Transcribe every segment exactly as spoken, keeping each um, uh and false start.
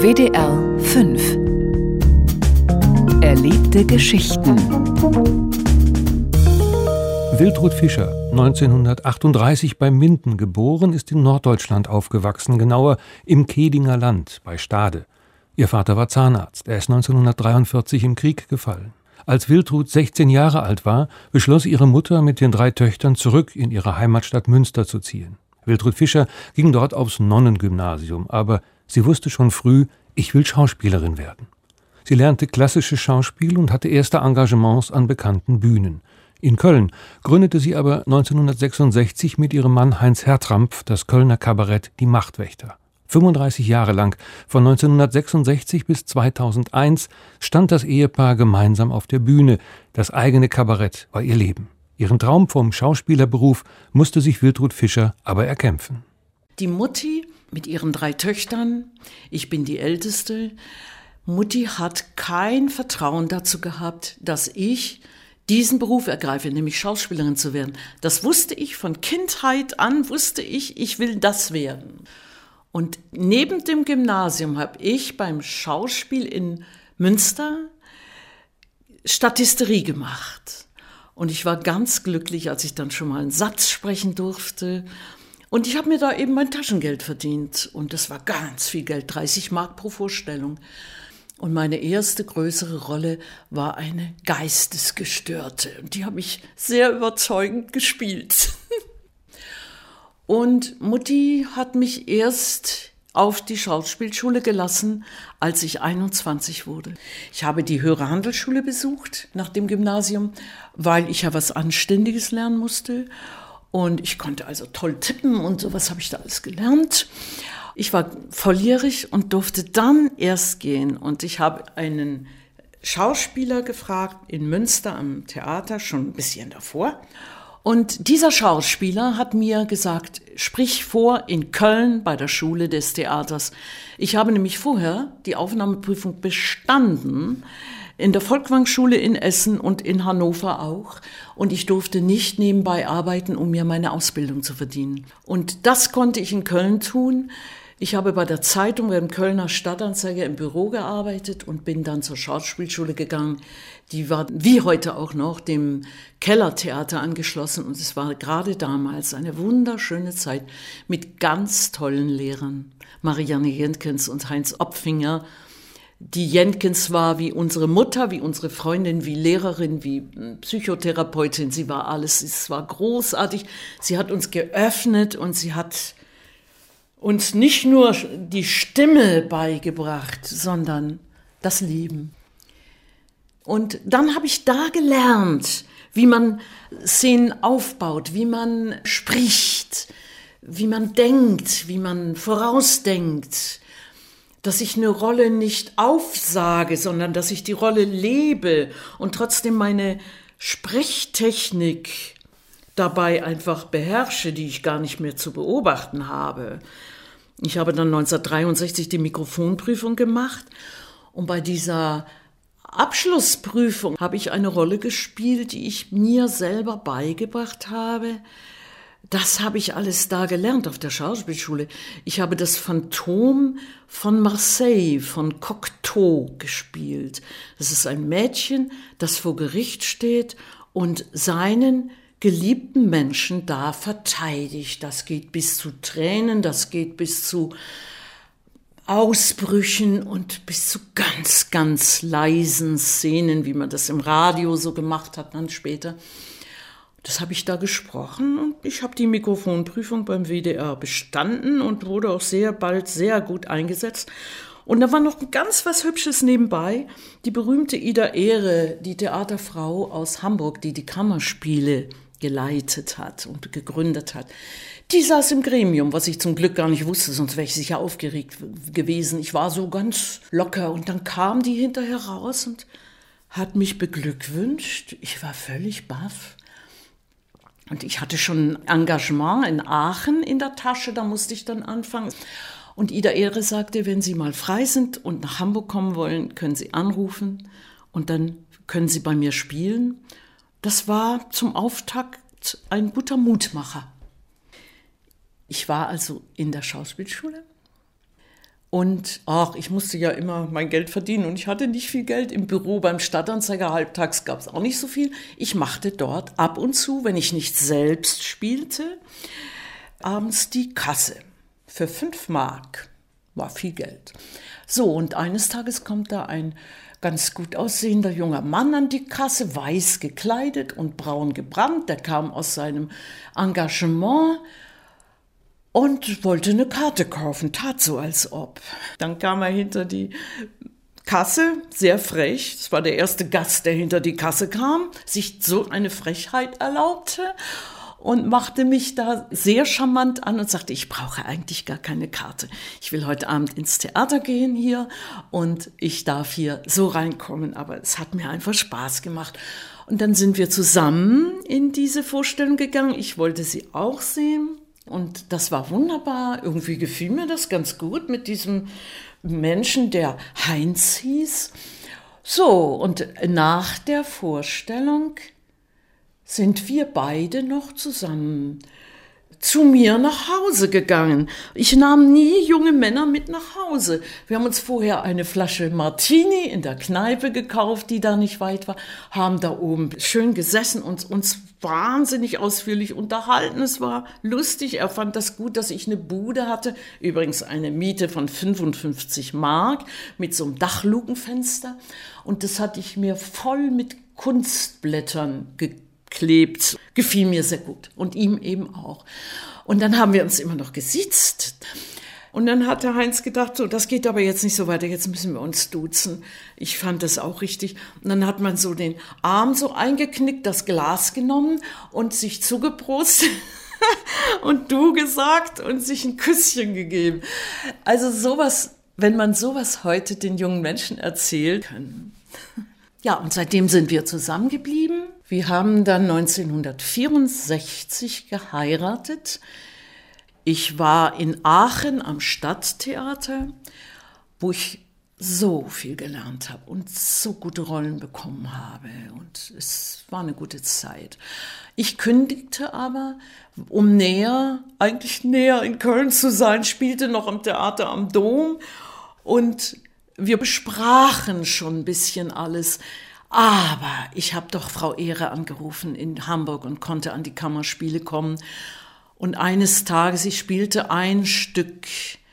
W D R fünf. Erlebte Geschichten. Wiltrud Fischer, neunzehnhundertachtunddreißig bei Minden geboren, ist in Norddeutschland aufgewachsen, genauer im Kehdinger Land bei Stade. Ihr Vater war Zahnarzt, er ist neunzehnhundertdreiundvierzig im Krieg gefallen. Als Wiltrud sechzehn Jahre alt war, beschloss ihre Mutter, mit den drei Töchtern zurück in ihre Heimatstadt Münster zu ziehen. Wiltrud Fischer ging dort aufs Nonnengymnasium, aber sie wusste schon früh, ich will Schauspielerin werden. Sie lernte klassisches Schauspiel und hatte erste Engagements an bekannten Bühnen. In Köln gründete sie aber neunzehnhundertsechsundsechzig mit ihrem Mann Heinz Hertrampf das Kölner Kabarett Die Machtwächter. fünfunddreißig Jahre lang, von neunzehnhundertsechsundsechzig bis zweitausendeins, stand das Ehepaar gemeinsam auf der Bühne. Das eigene Kabarett war ihr Leben. Ihren Traum vom Schauspielerberuf musste sich Wiltrud Fischer aber erkämpfen. Die Mutti mit ihren drei Töchtern, ich bin die Älteste, Mutti hat kein Vertrauen dazu gehabt, dass ich diesen Beruf ergreife, nämlich Schauspielerin zu werden. Das wusste ich von Kindheit an, wusste ich, ich will das werden. Und neben dem Gymnasium habe ich beim Schauspiel in Münster Statisterie gemacht. Und ich war ganz glücklich, als ich dann schon mal einen Satz sprechen durfte. Und ich habe mir da eben mein Taschengeld verdient. Und das war ganz viel Geld, dreißig Mark pro Vorstellung. Und meine erste größere Rolle war eine Geistesgestörte. Und die habe ich sehr überzeugend gespielt. Und Mutti hat mich erst auf die Schauspielschule gelassen, als ich einundzwanzig wurde. Ich habe die Höhere Handelsschule besucht nach dem Gymnasium, weil ich ja was Anständiges lernen musste. Und ich konnte also toll tippen und sowas habe ich da alles gelernt. Ich war volljährig und durfte dann erst gehen. Und ich habe einen Schauspieler gefragt in Münster am Theater, schon ein bisschen davor. Und dieser Schauspieler hat mir gesagt, sprich vor in Köln bei der Schule des Theaters. Ich habe nämlich vorher die Aufnahmeprüfung bestanden, in der Volkwang-Schule in Essen und in Hannover auch. Und ich durfte nicht nebenbei arbeiten, um mir meine Ausbildung zu verdienen. Und das konnte ich in Köln tun. Ich habe bei der Zeitung, beim Kölner Stadtanzeiger im Büro gearbeitet und bin dann zur Schauspielschule gegangen. Die war wie heute auch noch dem Kellertheater angeschlossen und es war gerade damals eine wunderschöne Zeit mit ganz tollen Lehrern. Marianne Jenkins und Heinz Opfinger. Die Jenkins war wie unsere Mutter, wie unsere Freundin, wie Lehrerin, wie Psychotherapeutin. Sie war alles, es war großartig. Sie hat uns geöffnet und sie hat uns nicht nur die Stimme beigebracht, sondern das Leben. Und dann habe ich da gelernt, wie man Szenen aufbaut, wie man spricht, wie man denkt, wie man vorausdenkt, dass ich eine Rolle nicht aufsage, sondern dass ich die Rolle lebe und trotzdem meine Sprechtechnik dabei einfach beherrsche, die ich gar nicht mehr zu beobachten habe. Ich habe dann neunzehnhundertdreiundsechzig die Mikrofonprüfung gemacht und bei dieser Abschlussprüfung habe ich eine Rolle gespielt, die ich mir selber beigebracht habe. Das habe ich alles da gelernt auf der Schauspielschule. Ich habe das Phantom von Marseille, von Cocteau gespielt. Das ist ein Mädchen, das vor Gericht steht und seinen geliebten Menschen da verteidigt. Das geht bis zu Tränen, das geht bis zu Ausbrüchen und bis zu ganz, ganz leisen Szenen, wie man das im Radio so gemacht hat dann später. Das habe ich da gesprochen und ich habe die Mikrofonprüfung beim W D R bestanden und wurde auch sehr bald sehr gut eingesetzt. Und da war noch ganz was Hübsches nebenbei. Die berühmte Ida Ehre, die Theaterfrau aus Hamburg, die die Kammerspiele geleitet hat und gegründet hat. Die saß im Gremium, was ich zum Glück gar nicht wusste, sonst wäre ich sicher aufgeregt gewesen. Ich war so ganz locker und dann kam die hinterher raus und hat mich beglückwünscht. Ich war völlig baff. Und ich hatte schon ein Engagement in Aachen in der Tasche, da musste ich dann anfangen. Und Ida Ehre sagte, wenn Sie mal frei sind und nach Hamburg kommen wollen, können Sie anrufen und dann können Sie bei mir spielen. Das war zum Auftakt ein guter Mutmacher. Ich war also in der Schauspielschule Und ach, ich musste ja immer mein Geld verdienen und ich hatte nicht viel Geld. Im Büro beim Stadtanzeiger halbtags gab es auch nicht so viel. Ich machte dort ab und zu, wenn ich nicht selbst spielte, abends die Kasse für fünf Mark. War viel Geld. So, und eines Tages kommt da ein ganz gut aussehender junger Mann an die Kasse, weiß gekleidet und braun gebrannt. Der kam aus seinem Engagement und wollte eine Karte kaufen, tat so, als ob. Dann kam er hinter die Kasse, sehr frech. Das war der erste Gast, der hinter die Kasse kam, sich so eine Frechheit erlaubte und machte mich da sehr charmant an und sagte, ich brauche eigentlich gar keine Karte. Ich will heute Abend ins Theater gehen hier und ich darf hier so reinkommen. Aber es hat mir einfach Spaß gemacht. Und dann sind wir zusammen in diese Vorstellung gegangen. Ich wollte sie auch sehen. Und das war wunderbar. Irgendwie gefiel mir das ganz gut mit diesem Menschen, der Heinz hieß. So, und nach der Vorstellung sind wir beide noch zusammen zu mir nach Hause gegangen. Ich nahm nie junge Männer mit nach Hause. Wir haben uns vorher eine Flasche Martini in der Kneipe gekauft, die da nicht weit war, haben da oben schön gesessen und uns wahnsinnig ausführlich unterhalten. Es war lustig. Er fand das gut, dass ich eine Bude hatte. Übrigens eine Miete von fünfundfünfzig Mark mit so einem Dachlukenfenster. Und das hatte ich mir voll mit Kunstblättern gekauft. Klebt, gefiel mir sehr gut und ihm eben auch. Und dann haben wir uns immer noch gesitzt und dann hat der Heinz gedacht, so, das geht aber jetzt nicht so weiter, jetzt müssen wir uns duzen. Ich fand das auch richtig. Und dann hat man so den Arm so eingeknickt, das Glas genommen und sich zugeprostet und du gesagt und sich ein Küsschen gegeben. Also sowas, wenn man sowas heute den jungen Menschen erzählt können. Ja, und seitdem sind wir zusammengeblieben. Wir haben dann neunzehnhundertvierundsechzig geheiratet. Ich war in Aachen am Stadttheater, wo ich so viel gelernt habe und so gute Rollen bekommen habe. Und es war eine gute Zeit. Ich kündigte aber, um näher, eigentlich näher in Köln zu sein, spielte noch am Theater am Dom. Und wir besprachen schon ein bisschen alles. Aber ich habe doch Frau Ehre angerufen in Hamburg und konnte an die Kammerspiele kommen. Und eines Tages, ich spielte ein Stück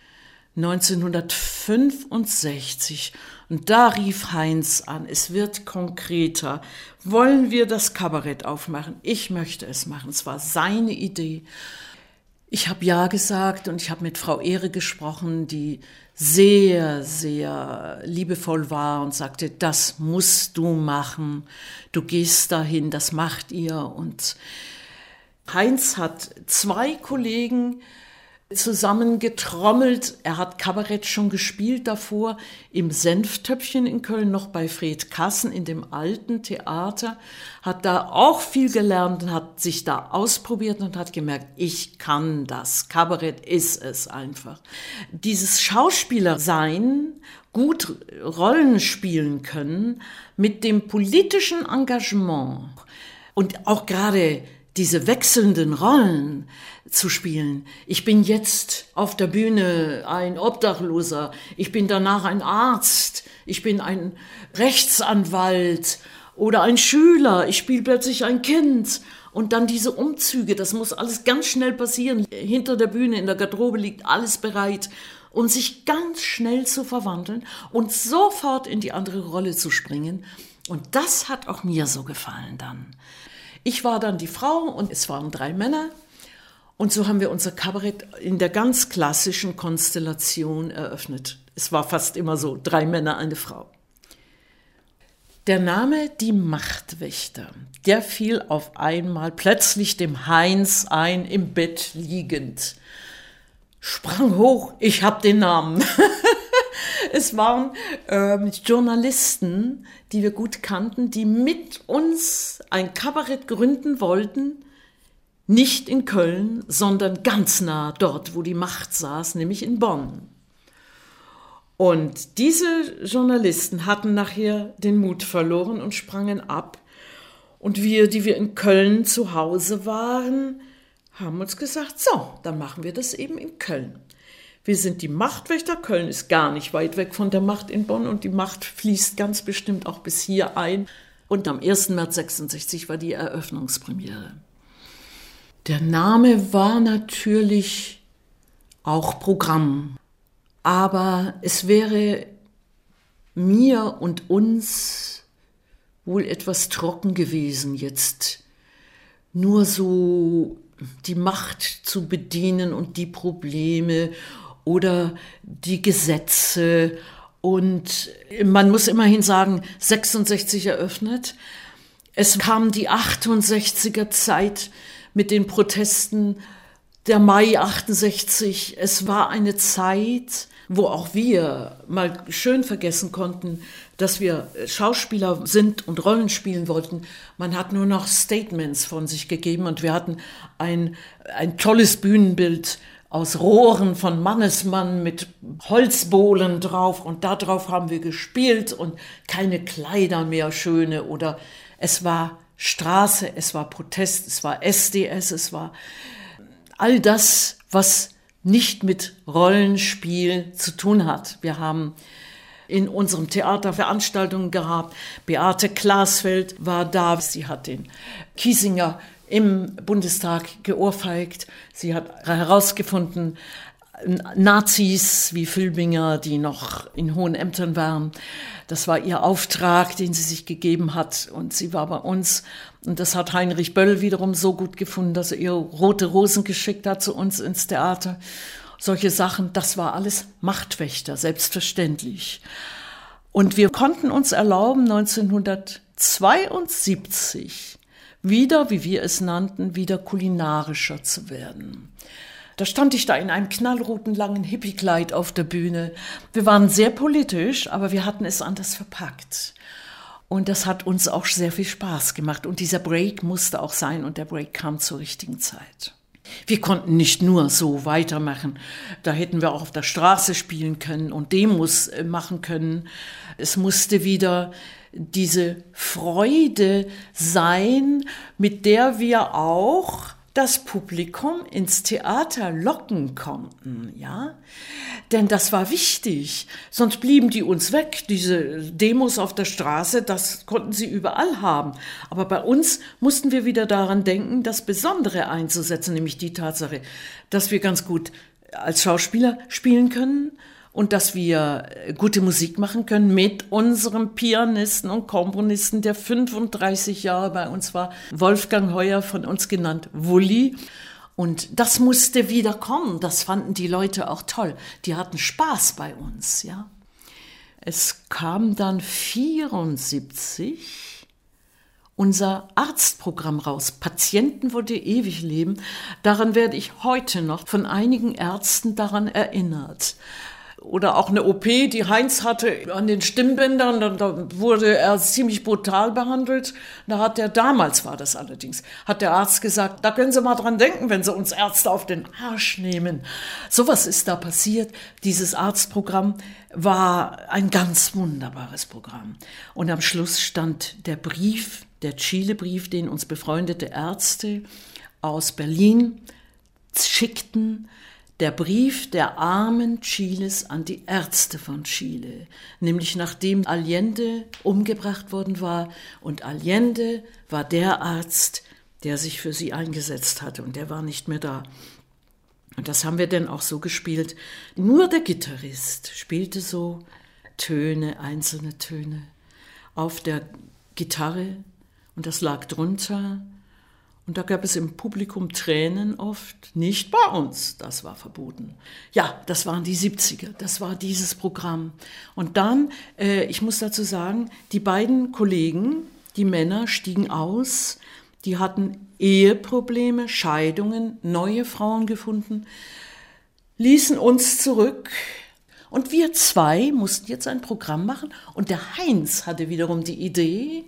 neunzehnhundertfünfundsechzig und da rief Heinz an, es wird konkreter. Wollen wir das Kabarett aufmachen? Ich möchte es machen. Es war seine Idee. Ich habe ja gesagt und ich habe mit Frau Ehre gesprochen, die sehr, sehr liebevoll war und sagte, das musst du machen, du gehst dahin, das macht ihr. Und Heinz hat zwei Kollegen zusammengetrommelt. Er hat Kabarett schon gespielt davor im Senftöpfchen in Köln, noch bei Fred Kassen in dem alten Theater, hat da auch viel gelernt und hat sich da ausprobiert und hat gemerkt, ich kann das. Kabarett ist es einfach. Dieses Schauspielersein, gut Rollen spielen können, mit dem politischen Engagement und auch gerade diese wechselnden Rollen zu spielen. Ich bin jetzt auf der Bühne ein Obdachloser, ich bin danach ein Arzt, ich bin ein Rechtsanwalt oder ein Schüler, ich spiele plötzlich ein Kind. Und dann diese Umzüge, das muss alles ganz schnell passieren. Hinter der Bühne, in der Garderobe liegt alles bereit, um sich ganz schnell zu verwandeln und sofort in die andere Rolle zu springen. Und das hat auch mir so gefallen dann. Ich war dann die Frau und es waren drei Männer. Und so haben wir unser Kabarett in der ganz klassischen Konstellation eröffnet. Es war fast immer so, drei Männer, eine Frau. Der Name Die Machtwächter, der fiel auf einmal plötzlich dem Heinz ein, im Bett liegend. Sprang hoch, ich hab den Namen. Es waren ähm, Journalisten, die wir gut kannten, die mit uns ein Kabarett gründen wollten, nicht in Köln, sondern ganz nah dort, wo die Macht saß, nämlich in Bonn. Und diese Journalisten hatten nachher den Mut verloren und sprangen ab. Und wir, die wir in Köln zu Hause waren, haben uns gesagt, so, dann machen wir das eben in Köln. Wir sind die Machtwächter. Köln ist gar nicht weit weg von der Macht in Bonn und die Macht fließt ganz bestimmt auch bis hier ein. Und am ersten März sechsundsechzig war die Eröffnungspremiere. Der Name war natürlich auch Programm, aber es wäre mir und uns wohl etwas trocken gewesen, jetzt nur so die Macht zu bedienen und die Probleme oder die Gesetze. Und man muss immerhin sagen, sechsundsechzig eröffnet. Es kam die achtundsechziger Zeit mit den Protesten, der Mai achtundsechzig. Es war eine Zeit, wo auch wir mal schön vergessen konnten, dass wir Schauspieler sind und Rollen spielen wollten. Man hat nur noch Statements von sich gegeben und wir hatten ein, ein tolles Bühnenbild aus Rohren von Mannesmann mit Holzbohlen drauf und darauf haben wir gespielt und keine Kleider mehr schöne oder es war Straße, es war Protest, es war S D S, es war all das, was nicht mit Rollenspiel zu tun hat. Wir haben in unserem Theater Veranstaltungen gehabt. Beate Glasfeld war da. Sie hat den Kiesinger im Bundestag geohrfeigt. Sie hat herausgefunden, Nazis wie Filbinger, die noch in hohen Ämtern waren, das war ihr Auftrag, den sie sich gegeben hat. Und sie war bei uns. Und das hat Heinrich Böll wiederum so gut gefunden, dass er ihr rote Rosen geschickt hat zu uns ins Theater. Solche Sachen, das war alles Machtwächter, selbstverständlich. Und wir konnten uns erlauben, neunzehnhundertzweiundsiebzig wieder, wie wir es nannten, wieder kulinarischer zu werden. Da stand ich da in einem knallroten, langen Hippiekleid auf der Bühne. Wir waren sehr politisch, aber wir hatten es anders verpackt. Und das hat uns auch sehr viel Spaß gemacht. Und dieser Break musste auch sein und der Break kam zur richtigen Zeit. Wir konnten nicht nur so weitermachen. Da hätten wir auch auf der Straße spielen können und Demos machen können. Es musste wieder diese Freude sein, mit der wir auch das Publikum ins Theater locken konnten, ja? Denn das war wichtig, sonst blieben die uns weg. Diese Demos auf der Straße, das konnten sie überall haben. Aber bei uns mussten wir wieder daran denken, das Besondere einzusetzen, nämlich die Tatsache, dass wir ganz gut als Schauspieler spielen können und dass wir gute Musik machen können mit unserem Pianisten und Komponisten, der fünfunddreißig Jahre bei uns war, Wolfgang Heuer, von uns genannt Wulli. Und das musste wieder kommen. Das fanden die Leute auch toll. Die hatten Spaß bei uns, ja. Es kam dann vierundsiebzig unser Arztprogramm raus. Patienten wollte ewig leben. Daran werde ich heute noch von einigen Ärzten daran erinnert. Oder auch eine O P, die Heinz hatte an den Stimmbändern, da, da wurde er ziemlich brutal behandelt. Da hat der, damals war das allerdings, hat der Arzt gesagt, da können Sie mal dran denken, wenn Sie uns Ärzte auf den Arsch nehmen. Sowas ist da passiert. Dieses Arztprogramm war ein ganz wunderbares Programm. Und am Schluss stand der Brief, der Chile-Brief, den uns befreundete Ärzte aus Berlin schickten, der Brief der armen Chiles an die Ärzte von Chile, nämlich nachdem Allende umgebracht worden war. Und Allende war der Arzt, der sich für sie eingesetzt hatte und der war nicht mehr da. Und das haben wir dann auch so gespielt. Nur der Gitarrist spielte so Töne, einzelne Töne auf der Gitarre und das lag drunter. Und da gab es im Publikum Tränen oft, nicht bei uns, das war verboten. Ja, das waren die siebziger, das war dieses Programm. Und dann, äh, ich muss dazu sagen, die beiden Kollegen, die Männer, stiegen aus, die hatten Eheprobleme, Scheidungen, neue Frauen gefunden, ließen uns zurück. Und wir zwei mussten jetzt ein Programm machen. Und der Heinz hatte wiederum die Idee,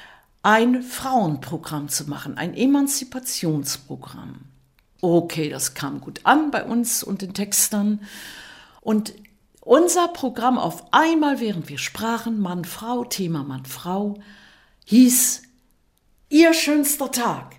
ein Frauenprogramm zu machen, ein Emanzipationsprogramm. Okay, das kam gut an bei uns und den Textern. Und unser Programm auf einmal, während wir sprachen, Mann, Frau, Thema Mann, Frau, hieß Ihr schönster Tag.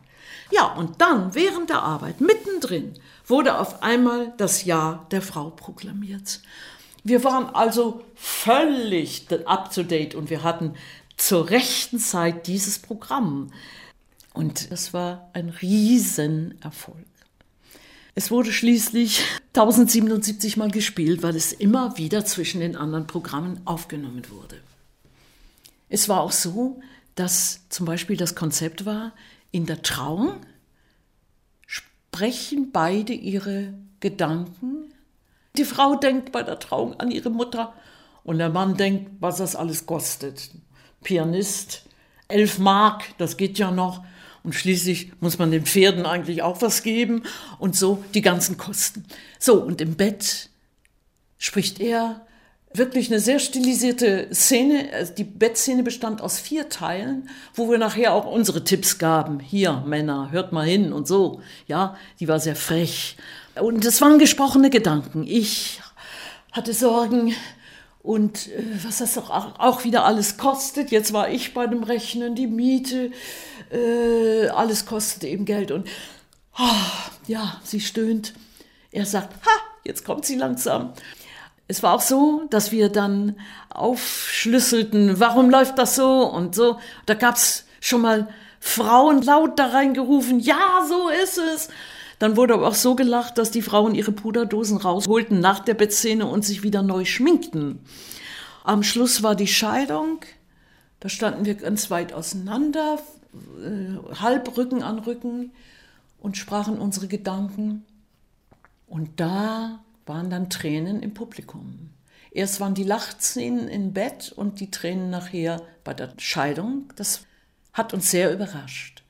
Ja, und dann, während der Arbeit, mittendrin, wurde auf einmal das Jahr der Frau proklamiert. Wir waren also völlig up-to-date und wir hatten zur rechten Zeit dieses Programm. Und das war ein Riesenerfolg. Es wurde schließlich tausendsiebenundsiebzig Mal gespielt, weil es immer wieder zwischen den anderen Programmen aufgenommen wurde. Es war auch so, dass zum Beispiel das Konzept war, in der Trauung sprechen beide ihre Gedanken. Die Frau denkt bei der Trauung an ihre Mutter und der Mann denkt, was das alles kostet. Pianist, elf Mark, das geht ja noch. Und schließlich muss man den Pferden eigentlich auch was geben und so die ganzen Kosten. So, und im Bett spricht er wirklich eine sehr stilisierte Szene. Die Bettszene bestand aus vier Teilen, wo wir nachher auch unsere Tipps gaben. Hier, Männer, hört mal hin und so. Ja, die war sehr frech. Und es waren gesprochene Gedanken. Ich hatte Sorgen und äh, was das auch, auch wieder alles kostet. Jetzt war ich bei dem Rechnen, die Miete, äh, alles kostet eben Geld. Und oh, ja, sie stöhnt. Er sagt, ha, jetzt kommt sie langsam. Es war auch so, dass wir dann aufschlüsselten, warum läuft das so und so. Da gab es schon mal Frauen laut da reingerufen, ja, so ist es. Dann wurde aber auch so gelacht, dass die Frauen ihre Puderdosen rausholten nach der Bettszene und sich wieder neu schminkten. Am Schluss war die Scheidung. Da standen wir ganz weit auseinander, äh, halb Rücken an Rücken und sprachen unsere Gedanken. Und da waren dann Tränen im Publikum. Erst waren die Lachszenen im Bett und die Tränen nachher bei der Scheidung. Das hat uns sehr überrascht.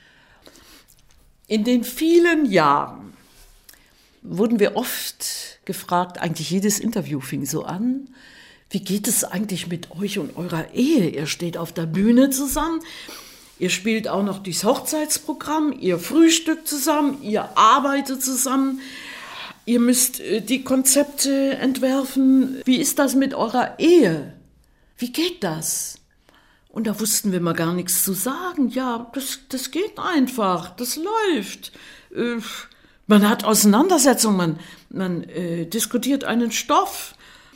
In den vielen Jahren wurden wir oft gefragt, eigentlich jedes Interview fing so an, wie geht es eigentlich mit euch und eurer Ehe? Ihr steht auf der Bühne zusammen, ihr spielt auch noch dieses Hochzeitsprogramm, ihr frühstückt zusammen, ihr arbeitet zusammen, ihr müsst die Konzepte entwerfen. Wie ist das mit eurer Ehe? Wie geht das? Und da wussten wir mal gar nichts zu sagen. Ja, das, das geht einfach, das läuft. Äh, man hat Auseinandersetzungen, man, man äh, diskutiert einen Stoff.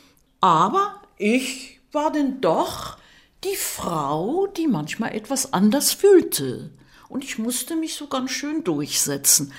Aber ich war denn doch die Frau, die manchmal etwas anders fühlte. Und ich musste mich so ganz schön durchsetzen.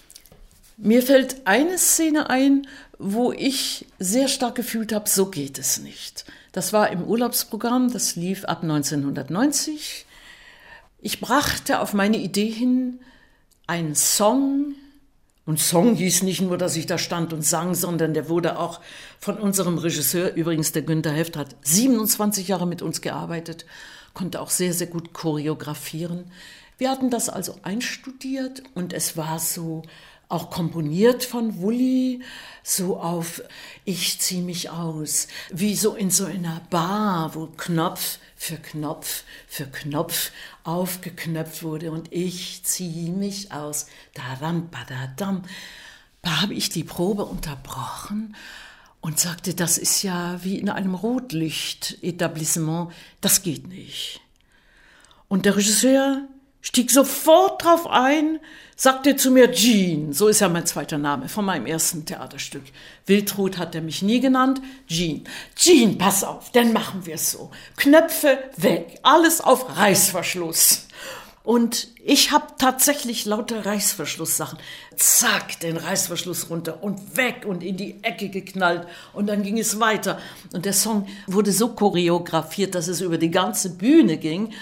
Mir fällt eine Szene ein, wo ich sehr stark gefühlt habe, so geht es nicht. Das war im Urlaubsprogramm, das lief ab neunzehnhundertneunzig. Ich brachte auf meine Idee hin einen Song. Und Song hieß nicht nur, dass ich da stand und sang, sondern der wurde auch von unserem Regisseur, übrigens der Günther Heft, hat siebenundzwanzig Jahre mit uns gearbeitet, konnte auch sehr, sehr gut choreografieren. Wir hatten das also einstudiert und es war so auch komponiert von Wully, so auf ich zieh mich aus, wie so in so einer Bar, wo Knopf für Knopf für Knopf aufgeknöpft wurde und ich zieh mich aus. Daram, badadam. Da habe ich die Probe unterbrochen und sagte, das ist ja wie in einem Rotlicht-Etablissement, das geht nicht. Und der Regisseur stieg sofort drauf ein, sagte zu mir, Jean, so ist ja mein zweiter Name von meinem ersten Theaterstück. Wiltrud hat er mich nie genannt, Jean. Jean, pass auf, dann machen wir es so. Knöpfe weg, alles auf Reißverschluss. Und ich habe tatsächlich lauter Reißverschlusssachen. Zack, den Reißverschluss runter und weg und in die Ecke geknallt. Und dann ging es weiter. Und der Song wurde so choreografiert, dass es über die ganze Bühne ging.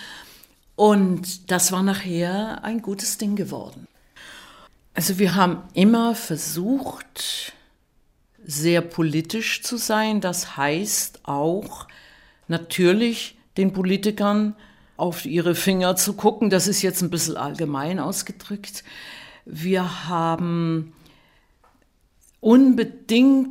Und das war nachher ein gutes Ding geworden. Also wir haben immer versucht, sehr politisch zu sein. Das heißt auch natürlich den Politikern auf ihre Finger zu gucken. Das ist jetzt ein bisschen allgemein ausgedrückt. Wir haben unbedingt,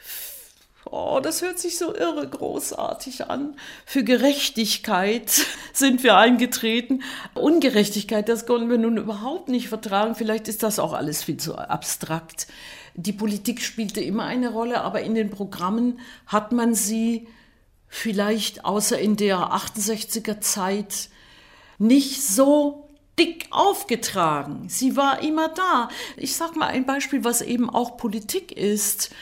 oh, das hört sich so irre großartig an, für Gerechtigkeit sind wir eingetreten. Ungerechtigkeit, das konnten wir nun überhaupt nicht vertragen. Vielleicht ist das auch alles viel zu abstrakt. Die Politik spielte immer eine Rolle, aber in den Programmen hat man sie vielleicht außer in der achtundsechziger Zeit nicht so dick aufgetragen. Sie war immer da. Ich sag mal ein Beispiel, was eben auch Politik ist.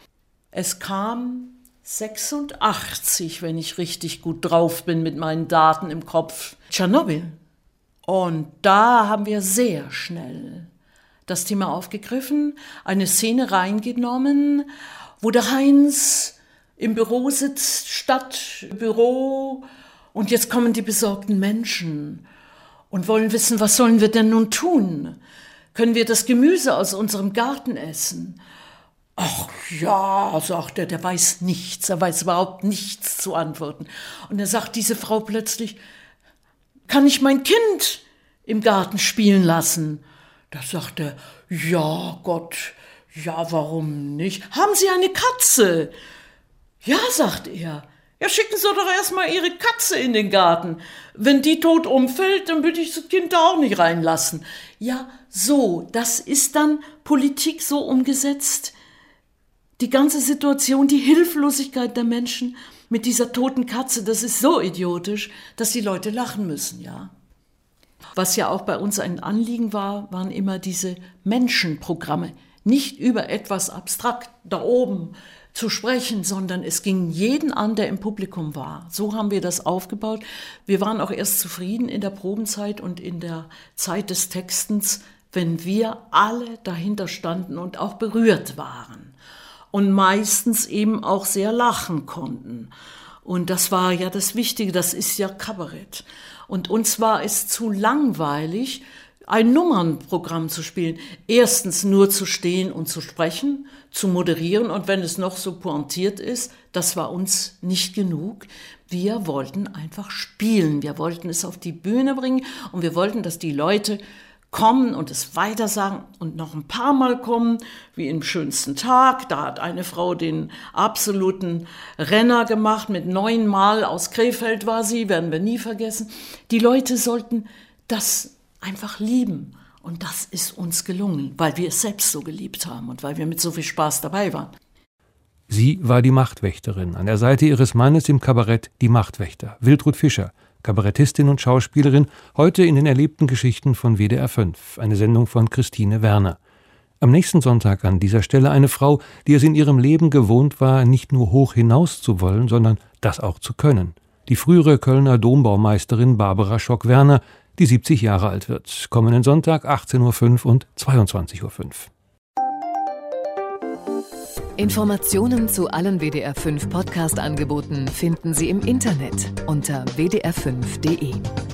Es kam sechsundachtzig, wenn ich richtig gut drauf bin mit meinen Daten im Kopf, Tschernobyl. Und da haben wir sehr schnell das Thema aufgegriffen, eine Szene reingenommen, wo der Heinz im Büro sitzt, Stadtbüro, und jetzt kommen die besorgten Menschen und wollen wissen, was sollen wir denn nun tun? Können wir das Gemüse aus unserem Garten essen? Ach ja, sagt er, der weiß nichts, er weiß überhaupt nichts zu antworten. Und dann sagt diese Frau plötzlich, kann ich mein Kind im Garten spielen lassen? Da sagt er, ja Gott, ja warum nicht? Haben Sie eine Katze? Ja, sagt er. Ja, schicken Sie doch erstmal Ihre Katze in den Garten. Wenn die tot umfällt, dann würde ich das Kind da auch nicht reinlassen. Ja, so, das ist dann Politik so umgesetzt. Die ganze Situation, die Hilflosigkeit der Menschen mit dieser toten Katze, das ist so idiotisch, dass die Leute lachen müssen, ja. Was ja auch bei uns ein Anliegen war, waren immer diese Menschenprogramme. Nicht über etwas abstrakt da oben zu sprechen, sondern es ging jeden an, der im Publikum war. So haben wir das aufgebaut. Wir waren auch erst zufrieden in der Probenzeit und in der Zeit des Textens, wenn wir alle dahinter standen und auch berührt waren. Und meistens eben auch sehr lachen konnten. Und das war ja das Wichtige, das ist ja Kabarett. Und uns war es zu langweilig, ein Nummernprogramm zu spielen. Erstens nur zu stehen und zu sprechen, zu moderieren, und wenn es noch so pointiert ist, das war uns nicht genug. Wir wollten einfach spielen, wir wollten es auf die Bühne bringen und wir wollten, dass die Leute kommen und es weitersagen und noch ein paar Mal kommen, wie im schönsten Tag. Da hat eine Frau den absoluten Renner gemacht, mit neun Mal aus Krefeld war sie, werden wir nie vergessen. Die Leute sollten das einfach lieben und das ist uns gelungen, weil wir es selbst so geliebt haben und weil wir mit so viel Spaß dabei waren. Sie war die Machtwächterin, an der Seite ihres Mannes im Kabarett Die Machtwächter, Wiltrud Fischer, Kabarettistin und Schauspielerin, heute in den erlebten Geschichten von W D R fünf, eine Sendung von Christine Werner. Am nächsten Sonntag an dieser Stelle eine Frau, die es in ihrem Leben gewohnt war, nicht nur hoch hinaus zu wollen, sondern das auch zu können. Die frühere Kölner Dombaumeisterin Barbara Schock-Werner, die siebzig Jahre alt wird. Kommenden Sonntag achtzehn Uhr fünf und zweiundzwanzig Uhr fünf. Informationen zu allen W D R fünf Podcast-Angeboten finden Sie im Internet unter w d r fünf punkt d e.